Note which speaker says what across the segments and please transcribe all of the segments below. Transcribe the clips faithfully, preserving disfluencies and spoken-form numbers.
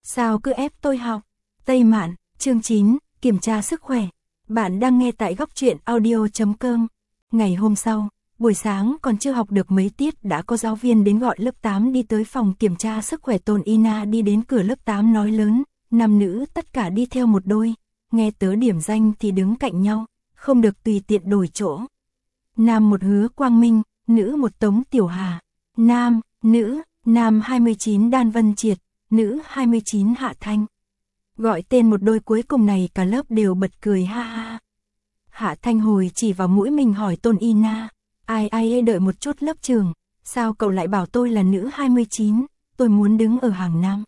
Speaker 1: sao cứ ép tôi học? Tây Mạn, chương chín, kiểm tra sức khỏe. Bạn đang nghe tại góc truyện audio chấm com. Ngày hôm sau, buổi sáng còn chưa học được mấy tiết đã có giáo viên đến gọi lớp tám đi tới phòng kiểm tra sức khỏe. Tôn Ina đi đến cửa lớp tám nói lớn, nam nữ tất cả đi theo một đôi, nghe tớ điểm danh thì đứng cạnh nhau, không được tùy tiện đổi chỗ. Nam một Hứa Quang Minh, nữ một Tống Tiểu Hà. Nam, nữ, nam hai mươi chín Đan Vân Triệt, nữ hai mươi chín Hạ Thanh. Gọi tên một đôi cuối cùng này cả lớp đều bật cười ha ha. Hạ Thanh hồi chỉ vào mũi mình hỏi Tôn Ina, ai ai đợi một chút lớp trường, sao cậu lại bảo tôi là nữ hai mươi chín, tôi muốn đứng ở hàng nam.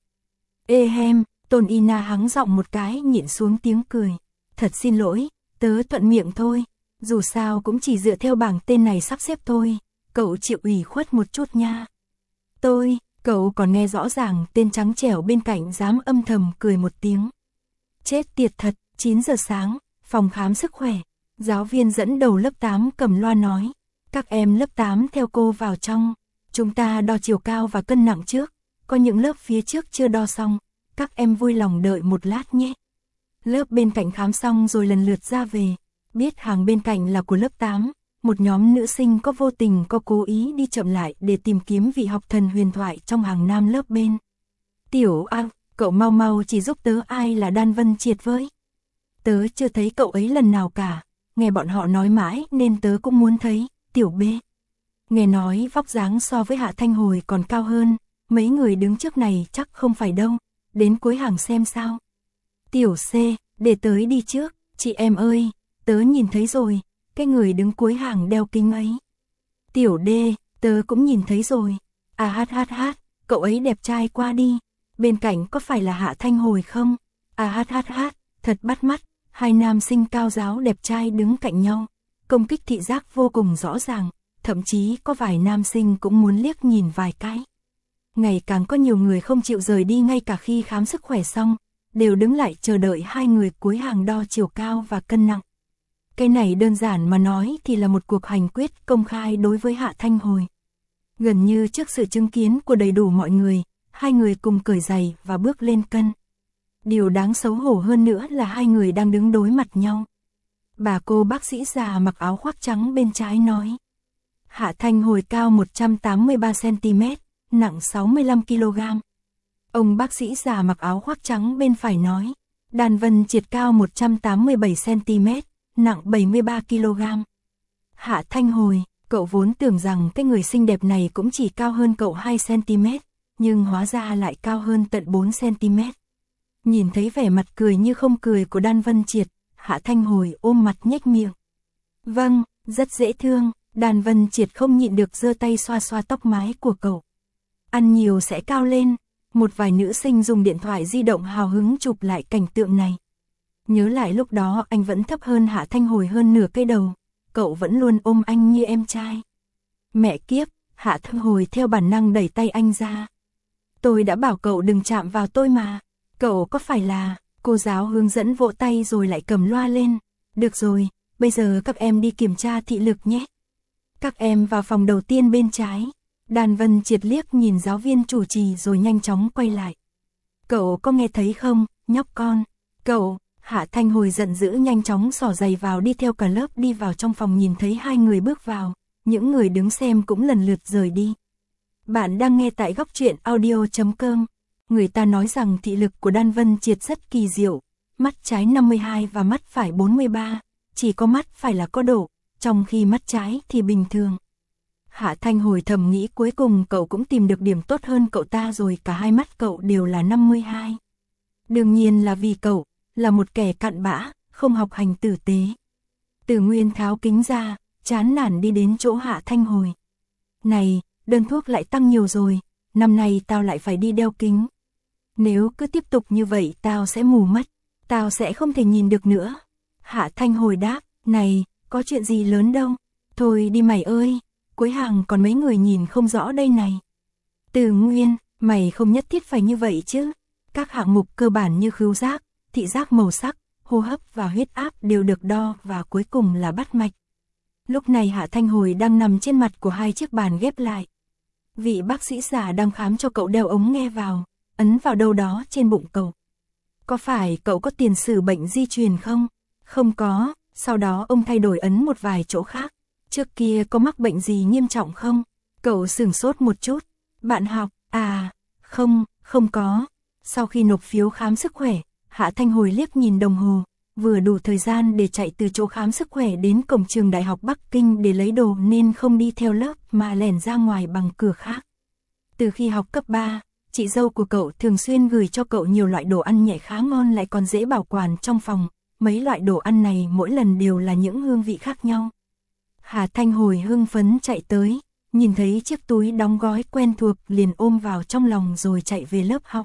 Speaker 1: Ê hem, Tôn Ina hắng giọng một cái nhịn xuống tiếng cười. Thật xin lỗi, tớ thuận miệng thôi, dù sao cũng chỉ dựa theo bảng tên này sắp xếp thôi, cậu chịu ủy khuất một chút nha. Tôi, cậu còn nghe rõ ràng tên trắng trẻo bên cạnh dám âm thầm cười một tiếng. Chết tiệt thật, chín giờ sáng, phòng khám sức khỏe, giáo viên dẫn đầu lớp tám cầm loa nói, các em lớp tám theo cô vào trong, chúng ta đo chiều cao và cân nặng trước, có những lớp phía trước chưa đo xong, các em vui lòng đợi một lát nhé. Lớp bên cạnh khám xong rồi lần lượt ra về, biết hàng bên cạnh là của lớp tám, một nhóm nữ sinh có vô tình có cố ý đi chậm lại để tìm kiếm vị học thần huyền thoại trong hàng nam lớp bên. Tiểu A, cậu mau mau chỉ giúp tớ ai là Đan Vân Triệt với. Tớ chưa thấy cậu ấy lần nào cả, nghe bọn họ nói mãi nên tớ cũng muốn thấy. Tiểu B, nghe nói vóc dáng so với Hạ Thanh hồi còn cao hơn, mấy người đứng trước này chắc không phải đâu, đến cuối hàng xem sao. Tiểu C, để tới đi trước, chị em ơi, tớ nhìn thấy rồi, cái người đứng cuối hàng đeo kính ấy. Tiểu D, tớ cũng nhìn thấy rồi, à hát hát hát, cậu ấy đẹp trai quá đi, bên cạnh có phải là Hạ Thanh hồi không? À hát hát hát, thật bắt mắt, hai nam sinh cao giáo đẹp trai đứng cạnh nhau, công kích thị giác vô cùng rõ ràng, thậm chí có vài nam sinh cũng muốn liếc nhìn vài cái. Ngày càng có nhiều người không chịu rời đi ngay cả khi khám sức khỏe xong, đều đứng lại chờ đợi hai người cuối hàng đo chiều cao và cân nặng. Cái này đơn giản mà nói thì là một cuộc hành quyết công khai đối với Hạ Thanh hồi. Gần như trước sự chứng kiến của đầy đủ mọi người, hai người cùng cởi giày và bước lên cân. Điều đáng xấu hổ hơn nữa là hai người đang đứng đối mặt nhau. Bà cô bác sĩ già mặc áo khoác trắng bên trái nói, Hạ Thanh hồi cao một trăm tám mươi ba xăng ti mét, nặng sáu mươi lăm ki lô gam. Ông bác sĩ già mặc áo khoác trắng bên phải nói, Đan Vân Triệt cao một trăm tám mươi bảy xăng ti mét, nặng bảy mươi ba ki lô gam. Hạ Thanh hồi, cậu vốn tưởng rằng cái người xinh đẹp này cũng chỉ cao hơn cậu hai xăng ti mét, nhưng hóa ra lại cao hơn tận bốn xăng ti mét. Nhìn thấy vẻ mặt cười như không cười của Đan Vân Triệt, Hạ Thanh hồi ôm mặt nhếch miệng. Vâng, rất dễ thương, Đan Vân Triệt không nhịn được giơ tay xoa xoa tóc mái của cậu. Ăn nhiều sẽ cao lên, một vài nữ sinh dùng điện thoại di động hào hứng chụp lại cảnh tượng này. Nhớ lại lúc đó anh vẫn thấp hơn Hạ Thanh hồi hơn nửa cây đầu, cậu vẫn luôn ôm anh như em trai. Mẹ kiếp, Hạ Thanh hồi theo bản năng đẩy tay anh ra. Tôi đã bảo cậu đừng chạm vào tôi mà, cậu có phải là... Cô giáo hướng dẫn vỗ tay rồi lại cầm loa lên. Được rồi, bây giờ các em đi kiểm tra thị lực nhé. Các em vào phòng đầu tiên bên trái. Đan Vân Triệt liếc nhìn giáo viên chủ trì rồi nhanh chóng quay lại. Cậu có nghe thấy không, nhóc con? Cậu, Hạ Thanh hồi giận dữ nhanh chóng xỏ giày vào đi theo cả lớp đi vào trong phòng. Nhìn thấy hai người bước vào, những người đứng xem cũng lần lượt rời đi. Bạn đang nghe tại góc truyện audio chấm com. Người ta nói rằng thị lực của Đan Vân Triệt rất kỳ diệu, mắt trái năm mươi hai và mắt phải bốn mươi ba, chỉ có mắt phải là có độ, trong khi mắt trái thì bình thường. Hạ Thanh hồi thầm nghĩ cuối cùng cậu cũng tìm được điểm tốt hơn cậu ta rồi, cả hai mắt cậu đều là năm mươi hai. Đương nhiên là vì cậu, là một kẻ cặn bã, không học hành tử tế. Từ Nguyên tháo kính ra, chán nản đi đến chỗ Hạ Thanh hồi. Này, đơn thuốc lại tăng nhiều rồi, năm nay tao lại phải đi đeo kính. Nếu cứ tiếp tục như vậy tao sẽ mù mất, tao sẽ không thể nhìn được nữa. Hạ Thanh hồi đáp, này, có chuyện gì lớn đâu, thôi đi mày ơi, cuối hàng còn mấy người nhìn không rõ đây này. Từ Nguyên, mày không nhất thiết phải như vậy chứ, các hạng mục cơ bản như khứu giác, thị giác màu sắc, hô hấp và huyết áp đều được đo và cuối cùng là bắt mạch. Lúc này Hạ Thanh hồi đang nằm trên mặt của hai chiếc bàn ghép lại. Vị bác sĩ già đang khám cho cậu đeo ống nghe vào. ấn vào đâu đó trên bụng cậu. Có phải cậu có tiền sử bệnh di truyền không? Không có, sau đó ông thay đổi ấn một vài chỗ khác. Trước kia có mắc bệnh gì nghiêm trọng không? Cậu sửng sốt một chút. Bạn học, à, không, không có. Sau khi nộp phiếu khám sức khỏe, Hạ Thanh Hồi liếc nhìn đồng hồ, vừa đủ thời gian để chạy từ chỗ khám sức khỏe đến cổng trường Đại học Bắc Kinh để lấy đồ nên không đi theo lớp mà lẻn ra ngoài bằng cửa khác. Từ khi học cấp ba, chị dâu của cậu thường xuyên gửi cho cậu nhiều loại đồ ăn nhẹ khá ngon lại còn dễ bảo quản trong phòng. Mấy loại đồ ăn này mỗi lần đều là những hương vị khác nhau. Hà Thanh Hồi hưng phấn chạy tới, nhìn thấy chiếc túi đóng gói quen thuộc liền ôm vào trong lòng rồi chạy về lớp học.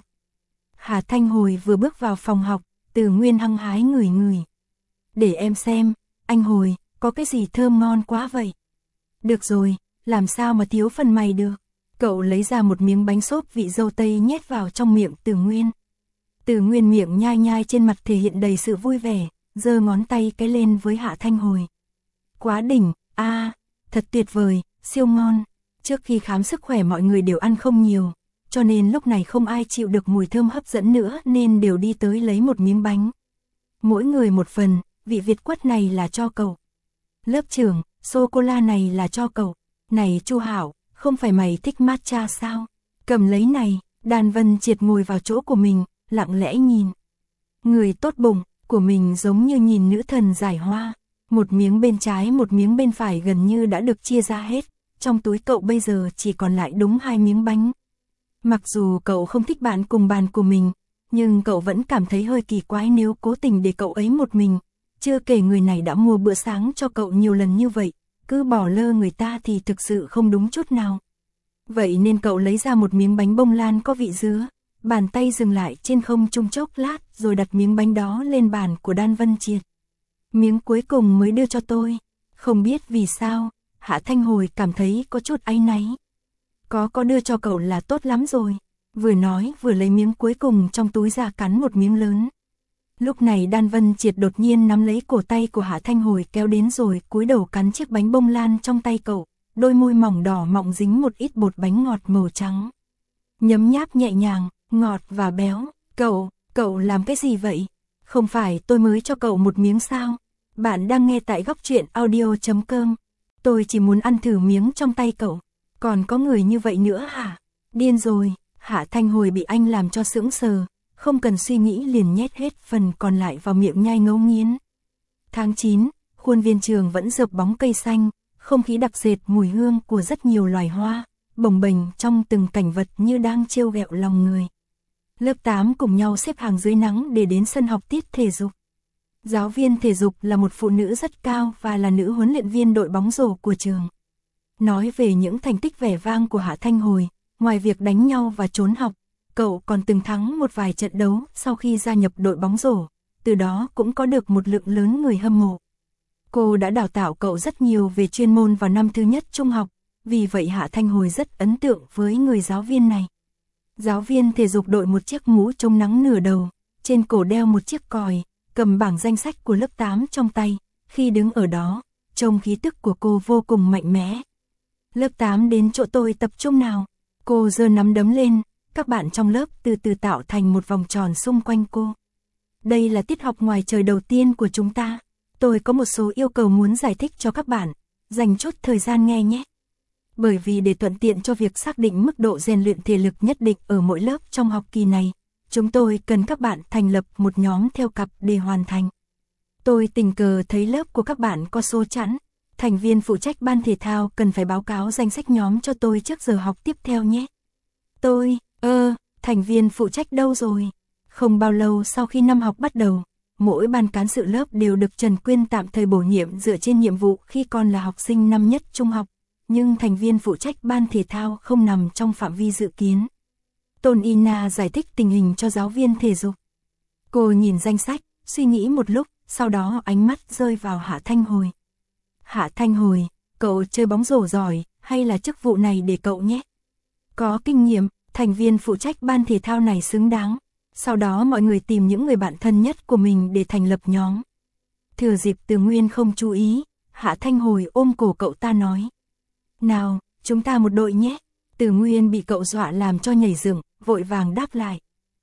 Speaker 1: Hà Thanh Hồi vừa bước vào phòng học, Từ Nguyên hăng hái ngửi ngửi. Để em xem, anh Hồi, có cái gì thơm ngon quá vậy? Được rồi, làm sao mà thiếu phần mày được? Cậu lấy ra một miếng bánh xốp vị dâu tây nhét vào trong miệng Từ Nguyên. Từ Nguyên miệng nhai nhai trên mặt thể hiện đầy sự vui vẻ, giơ ngón tay cái lên với Hạ Thanh Hồi. Quá đỉnh, a, à, thật tuyệt vời, siêu ngon. Trước khi khám sức khỏe mọi người đều ăn không nhiều, cho nên lúc này không ai chịu được mùi thơm hấp dẫn nữa nên đều đi tới lấy một miếng bánh. Mỗi người một phần, vị Việt quất này là cho cậu. Lớp trưởng, sô-cô-la này là cho cậu. Này Chu Hảo, không phải mày thích matcha sao? Cầm lấy này. Đan Vân Triệt ngồi vào chỗ của mình, lặng lẽ nhìn. Người tốt bụng của mình giống như nhìn nữ thần giải hoa. Một miếng bên trái một miếng bên phải gần như đã được chia ra hết. Trong túi cậu bây giờ chỉ còn lại đúng hai miếng bánh. Mặc dù cậu không thích bạn cùng bàn của mình, nhưng cậu vẫn cảm thấy hơi kỳ quái nếu cố tình để cậu ấy một mình. Chưa kể người này đã mua bữa sáng cho cậu nhiều lần như vậy, cứ bỏ lơ người ta thì thực sự không đúng chút nào. Vậy nên cậu lấy ra một miếng bánh bông lan có vị dứa, bàn tay dừng lại trên không trung chốc lát rồi đặt miếng bánh đó lên bàn của Đan Vân Triệt. Miếng cuối cùng mới đưa cho tôi. Không biết vì sao, Hạ Thanh Hồi cảm thấy có chút áy náy. Có có đưa cho cậu là tốt lắm rồi. Vừa nói vừa lấy miếng cuối cùng trong túi ra cắn một miếng lớn. Lúc này Đan Vân Triệt đột nhiên nắm lấy cổ tay của Hạ Thanh Hồi kéo đến rồi cúi đầu cắn chiếc bánh bông lan trong tay cậu. Đôi môi mỏng đỏ mọng dính một ít bột bánh ngọt màu trắng. Nhấm nháp nhẹ nhàng, ngọt và béo. Cậu, cậu làm cái gì vậy? Không phải tôi mới cho cậu một miếng sao? Bạn đang nghe tại góc truyện audio chấm com. Tôi chỉ muốn ăn thử miếng trong tay cậu. Còn có người như vậy nữa hả? Điên rồi. Hạ Thanh Hồi bị anh làm cho sững sờ. Không cần suy nghĩ liền nhét hết phần còn lại vào miệng nhai ngấu nghiến. Tháng chín, khuôn viên trường vẫn rợp bóng cây xanh. Không khí đặc sệt mùi hương của rất nhiều loài hoa, bồng bềnh trong từng cảnh vật như đang trêu ghẹo lòng người. Lớp tám cùng nhau xếp hàng dưới nắng để đến sân học tiết thể dục. Giáo viên thể dục là một phụ nữ rất cao và là nữ huấn luyện viên đội bóng rổ của trường. Nói về những thành tích vẻ vang của Hạ Thanh Hồi, ngoài việc đánh nhau và trốn học, cậu còn từng thắng một vài trận đấu sau khi gia nhập đội bóng rổ, từ đó cũng có được một lượng lớn người hâm mộ. Cô đã đào tạo cậu rất nhiều về chuyên môn vào năm thứ nhất trung học, vì vậy Hạ Thanh Hồi rất ấn tượng với người giáo viên này. Giáo viên thể dục đội một chiếc mũ chống nắng nửa đầu, trên cổ đeo một chiếc còi, cầm bảng danh sách của lớp tám trong tay, khi đứng ở đó, trông khí tức của cô vô cùng mạnh mẽ. Lớp tám đến chỗ tôi tập trung nào. Cô giơ nắm đấm lên, các bạn trong lớp từ từ tạo thành một vòng tròn xung quanh cô. Đây là tiết học ngoài trời đầu tiên của chúng ta. Tôi có một số yêu cầu muốn giải thích cho các bạn, dành chút thời gian nghe nhé. Bởi vì để thuận tiện cho việc xác định mức độ rèn luyện thể lực nhất định ở mỗi lớp trong học kỳ này, chúng tôi cần các bạn thành lập một nhóm theo cặp để hoàn thành. Tôi tình cờ thấy lớp của các bạn có số chẵn, thành viên phụ trách ban thể thao cần phải báo cáo danh sách nhóm cho tôi trước giờ học tiếp theo nhé. Tôi, ơ, thành viên phụ trách đâu rồi? Không bao lâu sau khi năm học bắt đầu, mỗi ban cán sự lớp đều được Trần Quyên tạm thời bổ nhiệm dựa trên nhiệm vụ khi còn là học sinh năm nhất trung học, nhưng thành viên phụ trách ban thể thao không nằm trong phạm vi dự kiến. Tôn Ina giải thích tình hình cho giáo viên thể dục. Cô nhìn danh sách, suy nghĩ một lúc, sau đó ánh mắt rơi vào Hạ Thanh Hồi. Hạ Thanh Hồi, cậu chơi bóng rổ giỏi, hay là chức vụ này để cậu nhé? Có kinh nghiệm, thành viên phụ trách ban thể thao này xứng đáng. Sau đó mọi người tìm những người bạn thân nhất của mình để thành lập nhóm. Thừa dịp Từ Nguyên không chú ý, Hạ Thanh Hồi ôm cổ cậu ta nói. Nào, chúng ta một đội nhé. Từ Nguyên bị cậu dọa làm cho nhảy dựng, vội vàng đáp lại.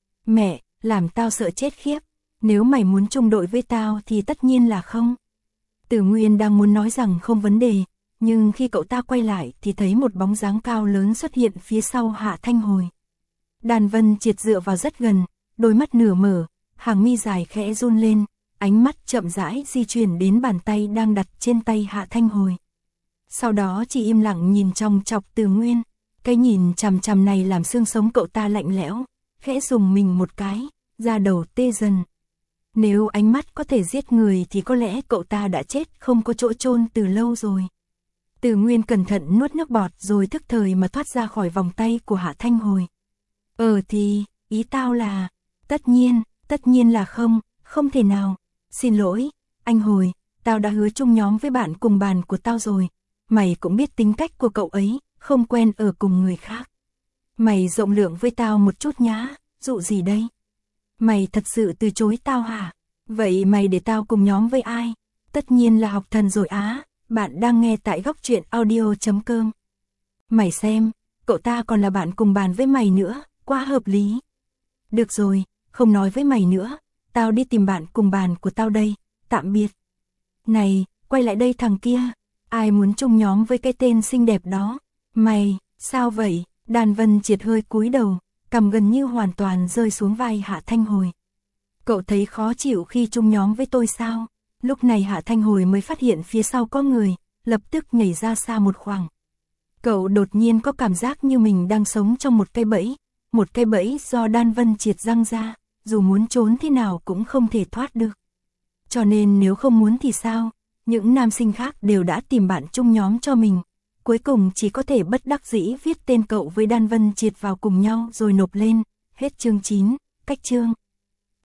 Speaker 1: Mẹ, làm tao sợ chết khiếp, nếu mày muốn chung đội với tao thì tất nhiên là không. Tử Nguyên đang muốn nói rằng không vấn đề, nhưng khi cậu ta quay lại thì thấy một bóng dáng cao lớn xuất hiện phía sau Hạ Thanh Hồi. Đan Vân Triệt dựa vào rất gần, đôi mắt nửa mở, hàng mi dài khẽ run lên, ánh mắt chậm rãi di chuyển đến bàn tay đang đặt trên tay Hạ Thanh Hồi. Sau đó chỉ im lặng nhìn chòng chọc Tử Nguyên, cái nhìn chằm chằm này làm xương sống cậu ta lạnh lẽo, khẽ rùng mình một cái, da đầu tê dần. Nếu ánh mắt có thể giết người thì có lẽ cậu ta đã chết không có chỗ chôn từ lâu rồi. Tử Nguyên cẩn thận nuốt nước bọt rồi thức thời mà thoát ra khỏi vòng tay của Hạ Thanh Hồi. Ờ thì, ý tao là, tất nhiên, tất nhiên là không, không thể nào. Xin lỗi, anh Hồi, tao đã hứa chung nhóm với bạn cùng bàn của tao rồi. Mày cũng biết tính cách của cậu ấy, không quen ở cùng người khác. Mày rộng lượng với tao một chút nhá, dụ gì đây? Mày thật sự từ chối tao hả? Vậy mày để tao cùng nhóm với ai? Tất nhiên là Học Thần rồi á, bạn đang nghe tại góc truyện audio chấm com. Mày xem, cậu ta còn là bạn cùng bàn với mày nữa, quá hợp lý. Được rồi, không nói với mày nữa, tao đi tìm bạn cùng bàn của tao đây, tạm biệt. Này, quay lại đây thằng kia, ai muốn chung nhóm với cái tên xinh đẹp đó? Mày, sao vậy? Đan Vân Triệt hơi cúi đầu, cằm gần như hoàn toàn rơi xuống vai Hạ Thanh Hồi. Cậu thấy khó chịu khi chung nhóm với tôi sao? Lúc này Hạ Thanh Hồi mới phát hiện phía sau có người, lập tức nhảy ra xa một khoảng. Cậu đột nhiên có cảm giác như mình đang sống trong một cái bẫy, một cái bẫy do Đan Vân Triệt răng ra, dù muốn trốn thế nào cũng không thể thoát được. Cho nên nếu không muốn thì sao? Những nam sinh khác đều đã tìm bạn chung nhóm cho mình. Cuối cùng chỉ có thể bất đắc dĩ viết tên cậu với Đan Vân Triệt vào cùng nhau rồi nộp lên. Hết chương chín, cách chương.